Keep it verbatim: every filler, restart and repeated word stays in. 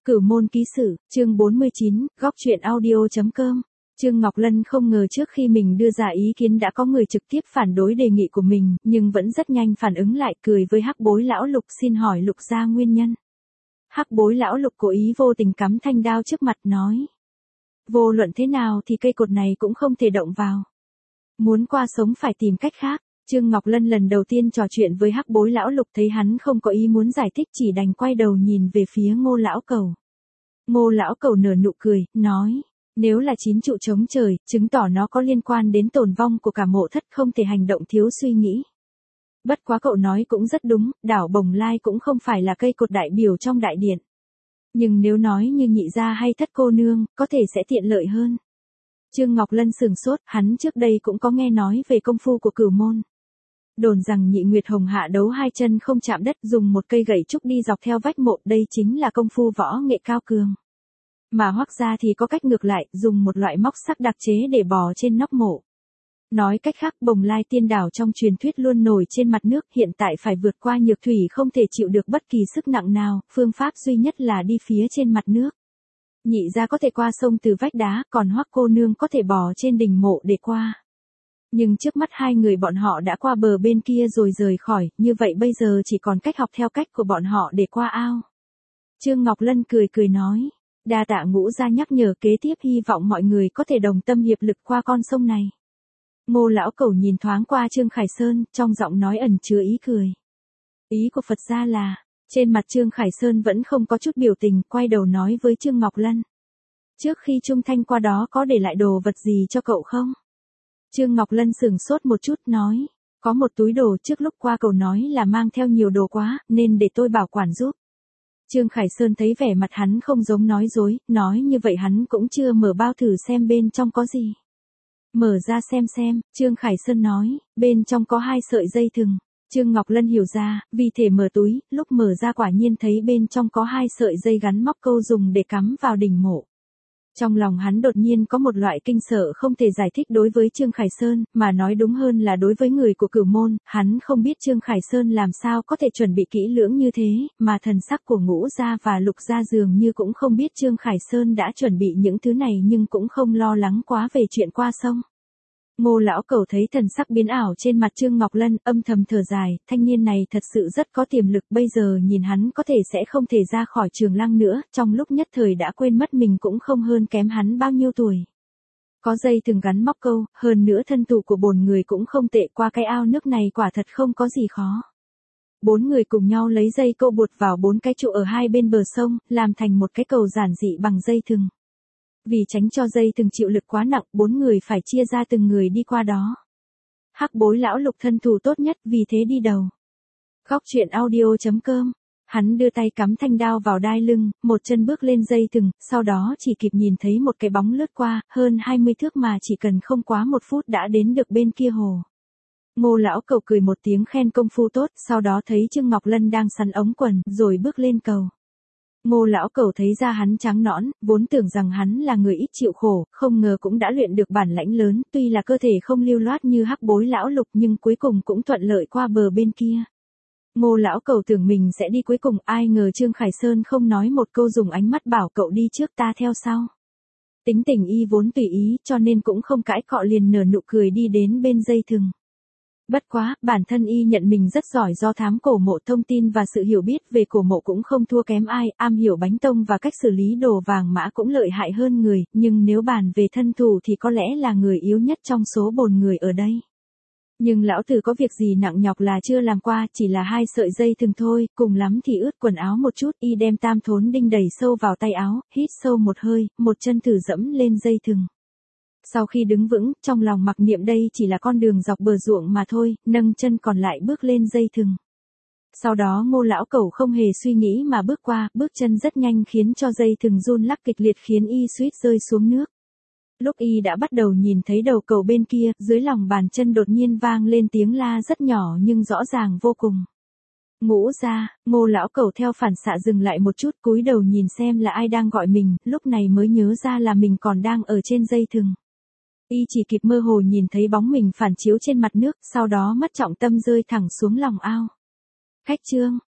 Cửu môn ký sự, chương bốn mươi chín, góc truyện audio.com. Trương Ngọc Lân không ngờ trước khi mình đưa ra ý kiến đã có người trực tiếp phản đối đề nghị của mình, nhưng vẫn rất nhanh phản ứng lại, cười với Hắc Bối lão Lục xin hỏi Lục gia nguyên nhân. Hắc Bối lão Lục cố ý vô tình cắm thanh đao trước mặt nói. Vô luận thế nào thì cây cột này cũng không thể động vào. Muốn qua sống phải tìm cách khác. Trương Ngọc Lân lần đầu tiên trò chuyện với Hắc Bối lão Lục thấy hắn không có ý muốn giải thích, chỉ đành quay đầu nhìn về phía Ngô lão Cẩu. Ngô lão Cẩu nở nụ cười, nói, nếu là chín trụ chống trời, chứng tỏ nó có liên quan đến tồn vong của cả mộ thất, không thể hành động thiếu suy nghĩ. Bất quá cậu nói cũng rất đúng, đảo Bồng Lai cũng không phải là cây cột đại biểu trong đại điện. Nhưng nếu nói như nhị gia hay thất cô nương, có thể sẽ tiện lợi hơn. Trương Ngọc Lân sừng sốt, hắn trước đây cũng có nghe nói về công phu của Cửu môn. Đồn rằng Nhị Nguyệt Hồng Hạ đấu hai chân không chạm đất, dùng một cây gậy trúc đi dọc theo vách mộ, đây chính là công phu võ nghệ cao cường. Mà Hoắc gia thì có cách ngược lại, dùng một loại móc sắt đặc chế để bò trên nóc mộ. Nói cách khác, Bồng Lai tiên đảo trong truyền thuyết luôn nổi trên mặt nước, hiện tại phải vượt qua nhược thủy không thể chịu được bất kỳ sức nặng nào, phương pháp duy nhất là đi phía trên mặt nước. Nhị gia có thể qua sông từ vách đá, còn Hoắc cô nương có thể bò trên đỉnh mộ để qua. Nhưng trước mắt hai người bọn họ đã qua bờ bên kia rồi rời khỏi, như vậy bây giờ chỉ còn cách học theo cách của bọn họ để qua ao. Trương Ngọc Lân cười cười nói, đa tạ Ngũ gia nhắc nhở, kế tiếp hy vọng mọi người có thể đồng tâm hiệp lực qua con sông này. Ngô lão Cẩu nhìn thoáng qua Trương Khải Sơn, trong giọng nói ẩn chứa ý cười. Ý của Phật gia là, trên mặt Trương Khải Sơn vẫn không có chút biểu tình, quay đầu nói với Trương Ngọc Lân. Trước khi Trung Thanh qua đó có để lại đồ vật gì cho cậu không? Trương Ngọc Lân sửng sốt một chút, nói, có một túi đồ, trước lúc qua cậu nói là mang theo nhiều đồ quá, nên để tôi bảo quản giúp. Trương Khải Sơn thấy vẻ mặt hắn không giống nói dối, nói như vậy hắn cũng chưa mở bao thử xem bên trong có gì. Mở ra xem xem, Trương Khải Sơn nói, bên trong có hai sợi dây thừng. Trương Ngọc Lân hiểu ra, vì thể mở túi, lúc mở ra quả nhiên thấy bên trong có hai sợi dây gắn móc câu dùng để cắm vào đỉnh mộ. Trong lòng hắn đột nhiên có một loại kinh sợ không thể giải thích đối với Trương Khải Sơn, mà nói đúng hơn là đối với người của Cửu môn, hắn không biết Trương Khải Sơn làm sao có thể chuẩn bị kỹ lưỡng như thế, mà thần sắc của Ngũ gia và Lục gia dường như cũng không biết Trương Khải Sơn đã chuẩn bị những thứ này, nhưng cũng không lo lắng quá về chuyện qua sông. Ngô lão Cẩu thấy thần sắc biến ảo trên mặt Trương Ngọc Lân, âm thầm thở dài, thanh niên này thật sự rất có tiềm lực, bây giờ nhìn hắn có thể sẽ không thể ra khỏi Trường Lăng nữa, trong lúc nhất thời đã quên mất mình cũng không hơn kém hắn bao nhiêu tuổi. Có dây thừng gắn móc câu, hơn nữa thân thủ của bổn người cũng không tệ, qua cái ao nước này quả thật không có gì khó. Bốn người cùng nhau lấy dây câu buộc vào bốn cái trụ ở hai bên bờ sông, làm thành một cái cầu giản dị bằng dây thừng. Vì tránh cho dây thừng chịu lực quá nặng, bốn người phải chia ra từng người đi qua đó. Hắc Bối lão Lục thân thủ tốt nhất, vì thế đi đầu. Góc truyện audio.com. Hắn đưa tay cắm thanh đao vào đai lưng, một chân bước lên dây thừng, sau đó chỉ kịp nhìn thấy một cái bóng lướt qua, hơn hai mươi thước mà chỉ cần không quá một phút đã đến được bên kia hồ. Ngô lão Cẩu cười một tiếng khen công phu tốt, sau đó thấy Trương Ngọc Lân đang sắn ống quần, rồi bước lên cầu. Ngô lão Cẩu thấy ra hắn trắng nõn, vốn tưởng rằng hắn là người ít chịu khổ, không ngờ cũng đã luyện được bản lãnh lớn, tuy là cơ thể không lưu loát như Hắc Bối lão Lục nhưng cuối cùng cũng thuận lợi qua bờ bên kia. Ngô lão Cẩu tưởng mình sẽ đi cuối cùng, ai ngờ Trương Khải Sơn không nói một câu, dùng ánh mắt bảo cậu đi trước ta theo sau. Tính tình y vốn tùy ý, cho nên cũng không cãi cọ, liền nở nụ cười đi đến bên dây thừng. Bất quá, bản thân y nhận mình rất giỏi, do thám cổ mộ, thông tin và sự hiểu biết về cổ mộ cũng không thua kém ai, am hiểu bánh tông và cách xử lý đồ vàng mã cũng lợi hại hơn người, nhưng nếu bàn về thân thủ thì có lẽ là người yếu nhất trong số bồn người ở đây. Nhưng lão tử có việc gì nặng nhọc là chưa làm qua, chỉ là hai sợi dây thừng thôi, cùng lắm thì ướt quần áo một chút, y đem tam thốn đinh đầy sâu vào tay áo, hít sâu một hơi, một chân thử dẫm lên dây thừng. Sau khi đứng vững, trong lòng mặc niệm đây chỉ là con đường dọc bờ ruộng mà thôi, nâng chân còn lại bước lên dây thừng. Sau đó Ngô lão Cẩu không hề suy nghĩ mà bước qua, bước chân rất nhanh khiến cho dây thừng run lắc kịch liệt, khiến y suýt rơi xuống nước. Lúc y đã bắt đầu nhìn thấy đầu cầu bên kia, dưới lòng bàn chân đột nhiên vang lên tiếng la rất nhỏ nhưng rõ ràng vô cùng. Ngũ gia. Ngô lão Cẩu theo phản xạ dừng lại một chút, cúi đầu nhìn xem là ai đang gọi mình, lúc này mới nhớ ra là mình còn đang ở trên dây thừng. Y chỉ kịp mơ hồ nhìn thấy bóng mình phản chiếu trên mặt nước, sau đó mất trọng tâm rơi thẳng xuống lòng ao. Khách Trương.